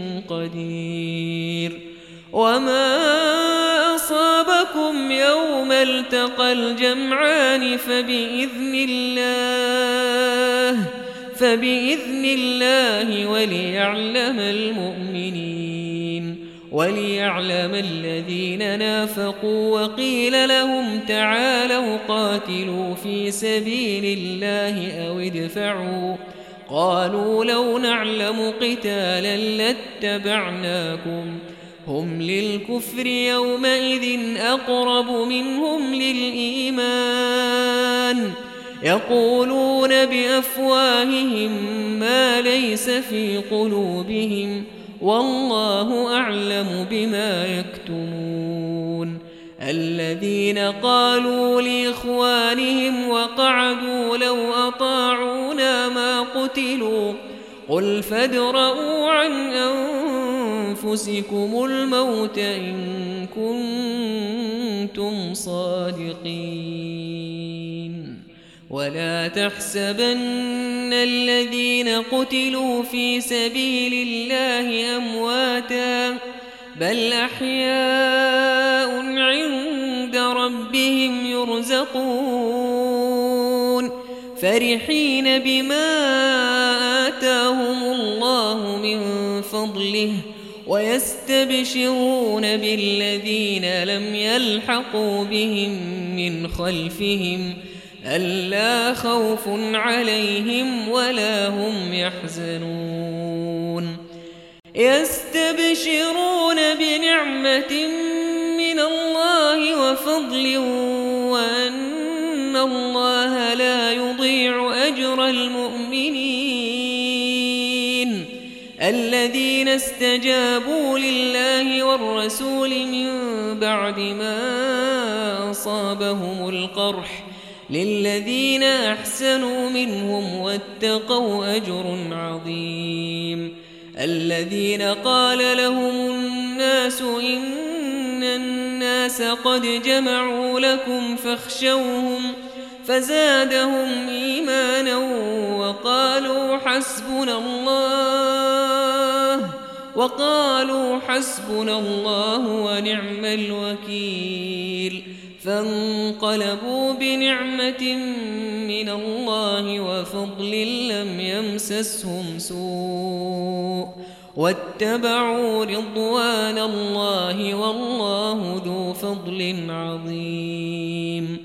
قدير وما أصابكم يوم التقى الجمعان فبإذن الله وليعلم المؤمنين وليعلم الذين نافقوا وقيل لهم تعالوا قاتلوا في سبيل الله أو ادفعوا قالوا لو نعلم قتالا لاتبعناكم هم للكفر يومئذ أقرب منهم للإيمان يقولون بأفواههم ما ليس في قلوبهم والله أعلم بما يكتمون الذين قالوا لإخوانهم وقعدوا لو أطاعونا ما قتلوا قل فادرءوا عن أنفسكم الموت إن كنتم صادقين ولا تحسبن الذين قتلوا في سبيل الله أمواتا بل أحياء عند ربهم يرزقون فرحين بما آتاهم الله من فضله ويستبشرون بالذين لم يلحقوا بهم من خلفهم ألا خوف عليهم ولا هم يحزنون يستبشرون بنعمة من الله وفضل وأن الله لا يضيع أجر المؤمنين الذين استجابوا لله والرسول من بعد ما أصابهم القرح للذين أحسنوا منهم واتقوا أجر عظيم الذين قال لهم الناس إن الناس قد جمعوا لكم فاخشوهم فزادهم إيمانا وقالوا حسبنا الله ونعم الوكيل فانقلبوا بنعمة من الله وفضل لم يمسسهم سوء واتبعوا رضوان الله والله ذو فضل عظيم.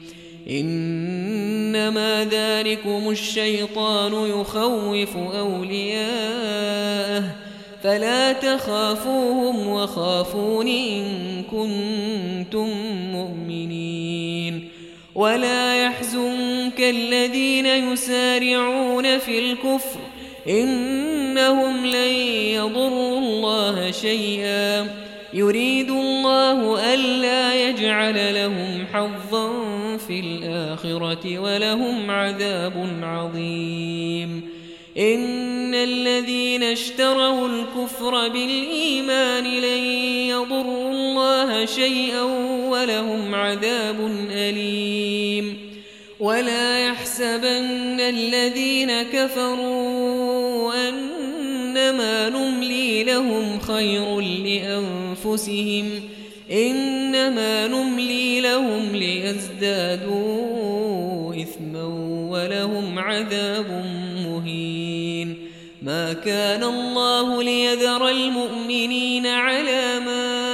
إنما ذلكم الشيطان يخوف أولياءه فلا تخافوهم وخافون إن كنتم مؤمنين. ولا يحزنك الذين يسارعون في الكفر إنهم لن يضروا الله شيئا يريد الله ألا يجعل لهم حظا في الآخرة ولهم عذاب عظيم. إن الذين اشتروا الكفر بالإيمان لن يضروا الله شيئا ولهم عذاب أليم. ولا يحسبن الذين كفروا أنما نملي لهم خير لأنفسهم إنما نملي لهم ليزدادوا إثما ولهم عذاب مهين. ما كان الله ليذر المؤمنين على ما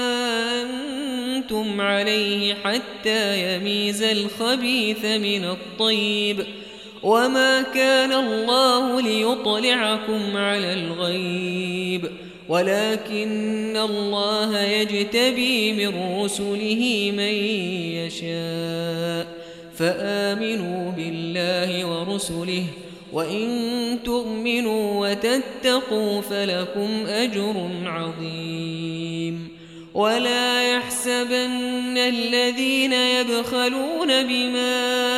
أنتم عليه حتى يميز الخبيث من الطيب وما كان الله ليطلعكم على الغيب ولكن الله يجتبي من رسله من يشاء فآمنوا بالله ورسله وإن تؤمنوا وتتقوا فلكم أجر عظيم. ولا يحسبن الذين يبخلون بما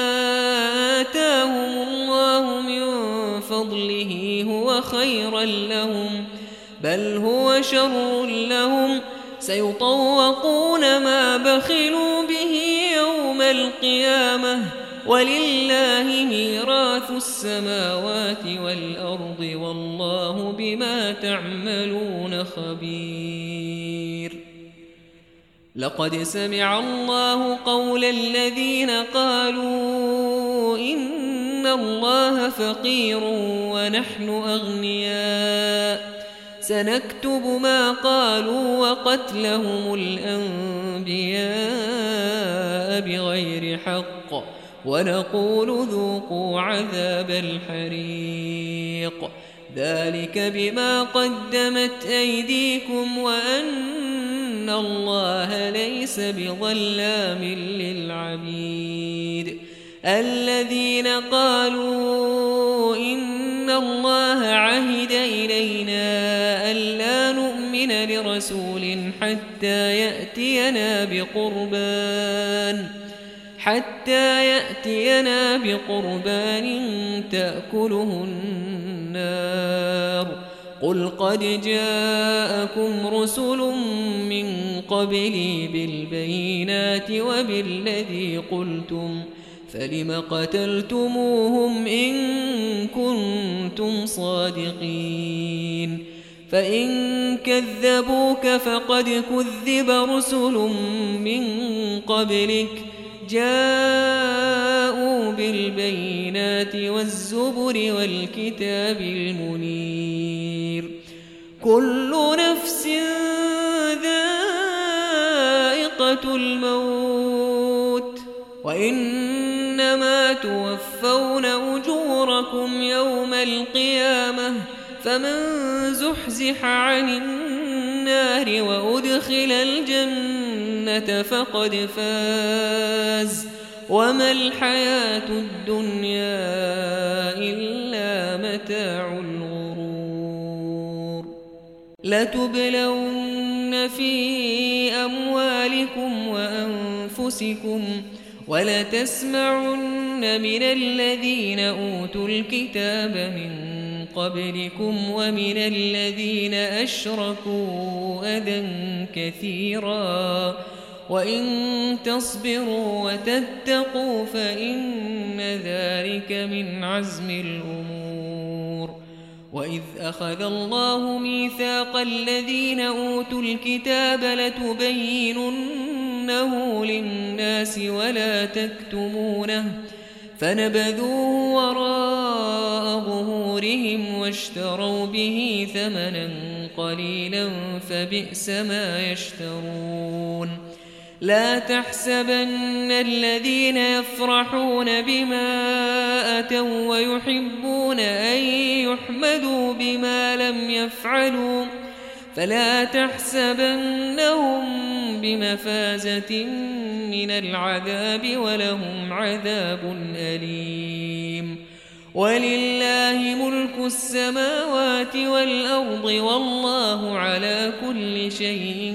آتاهم الله من فضله هو خيرا لهم بل هو شر لهم سيطوقون ما بخلوا به يوم القيامة ولله ميراث السماوات والأرض والله بما تعملون خبير. لقد سمع الله قول الذين قالوا إن الله فقير ونحن أغنياء سنكتب ما قالوا وقتلهم الأنبياء بغير حق ونقول ذوقوا عذاب الحريق ذلك بما قدمت أيديكم وأن الله ليس بظلام للعبيد. الذين قالوا إن الله عهد إلينا ألا نؤمن لرسول حتى يأتينا بقربان تأكله النار قل قد جاءكم رسل من قبلي بالبينات وبالذي قلتم فلم قتلتموهم إن كنتم صادقين. فإن كذبوك فقد كذب رسل من قبلك جاءوا بالبينات والزبر والكتاب المنير. كل نفس ذائقة الموت وإنما توفون أجوركم يوم القيامة فمن زحزح عن النار وأدخل الجنة فقد فاز وما الحياة الدنيا إلا متاع الغرور. لتبلون في أموالكم وأنفسكم ولتسمعن من الذين أوتوا الكتاب من قبلكم ومن الذين أشركوا أذى كثيرا وإن تصبروا وتتقوا فإن ذلك من عزم الأمور. وإذ أخذ الله ميثاق الذين أوتوا الكتاب لتبينن لتبيننه للناس ولا تكتمونه فنبذوه وراء ظهورهم واشتروا به ثمنا قليلا فبئس ما يشترون لا تحسبن الذين يفرحون بما أتوا ويحبون أن يحمدوا بما لم يفعلوا فلا تحسبنهم بمفازة من العذاب ولهم عذاب أليم ولله ملك السماوات والأرض والله على كل شيء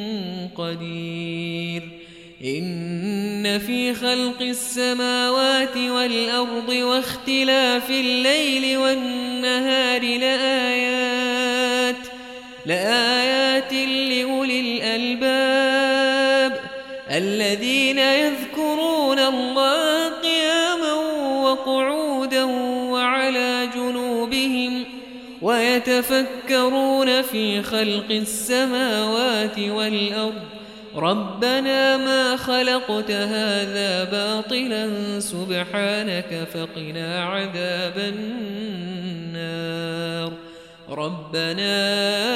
قدير إن في خلق السماوات والأرض واختلاف الليل والنهار لآيات لأولي الألباب الذين يذكرون الله قياما وقعودا وعلى جنوبهم ويتفكرون في خلق السماوات والأرض ربنا ما خلقت هذا باطلا سبحانك فقنا عذاب النار ربنا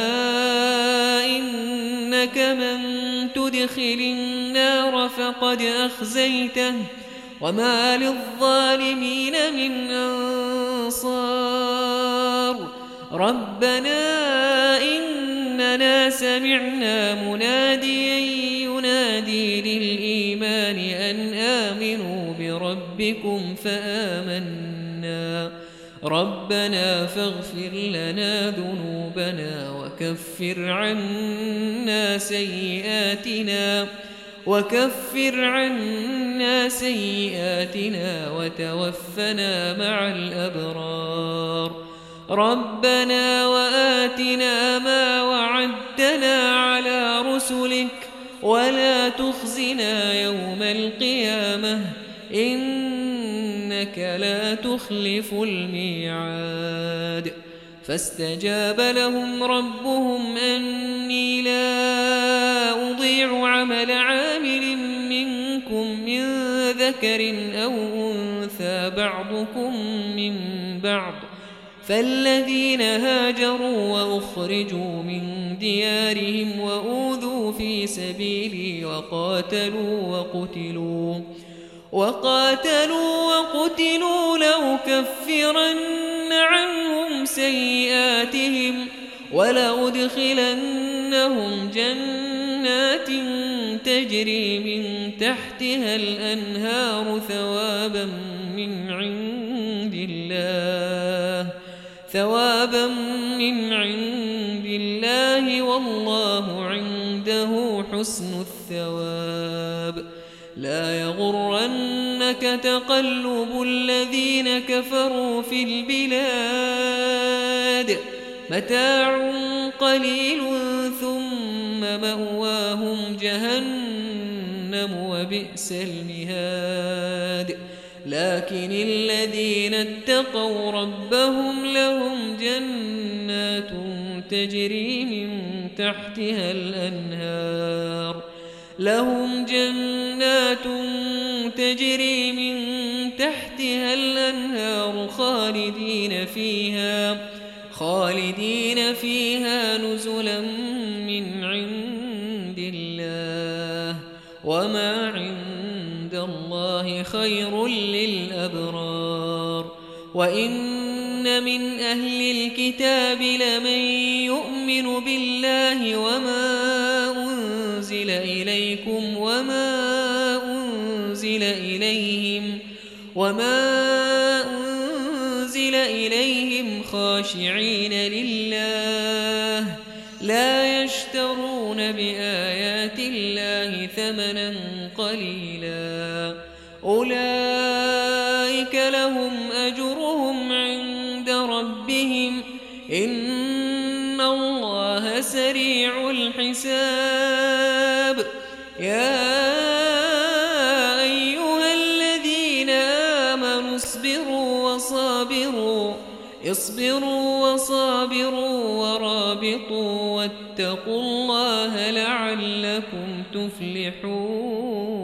إنك من تدخل النار فقد أخزيته وما للظالمين من أنصار ربنا إننا سمعنا مناديا ينادي للإيمان أن آمنوا بربكم فآمنا ربنا فاغفر لنا ذنوبنا وكفر عنا سيئاتنا وتوفنا مع الأبرار ربنا وآتنا ما وعدتنا على رسلك ولا تخزنا يوم القيامة إنك لا تخلف الميعاد فاستجاب لهم ربهم أني لا أضيع عمل عامل منكم من ذكر أو أنثى بعضكم من بعض فالذين هاجروا وأخرجوا من ديارهم وأوذوا في سبيلي وقاتلوا وقتلوا لأكفرن عنهم سيئاتهم ولأدخلنهم جنات تجري من تحتها الأنهار ثوابا من عند الله والله عنده حسن الثواب لا يغرنك تقلب الذين كفروا في البلاد متاع قليل ثم مأواهم جهنم وبئس المهاد لكن الذين اتقوا ربهم لهم جنات تجري من تحتها الأنهار خالدين فيها نزلا من عند الله وما عند الله خير للأبرار وإن من أهل الكتاب لمن يؤمن بالله وما أنزل إليكم وما أنزل إليهم خاشعين لله لا يشترون بآيات الله ثمنا قليلا أولئك لهم أجرهم عند ربهم إن الله سريع الحساب يا أيها الذين آمنوا اصبروا وصابروا اصبروا وصابروا ورابطوا واتقوا الله لعلكم تفلحون.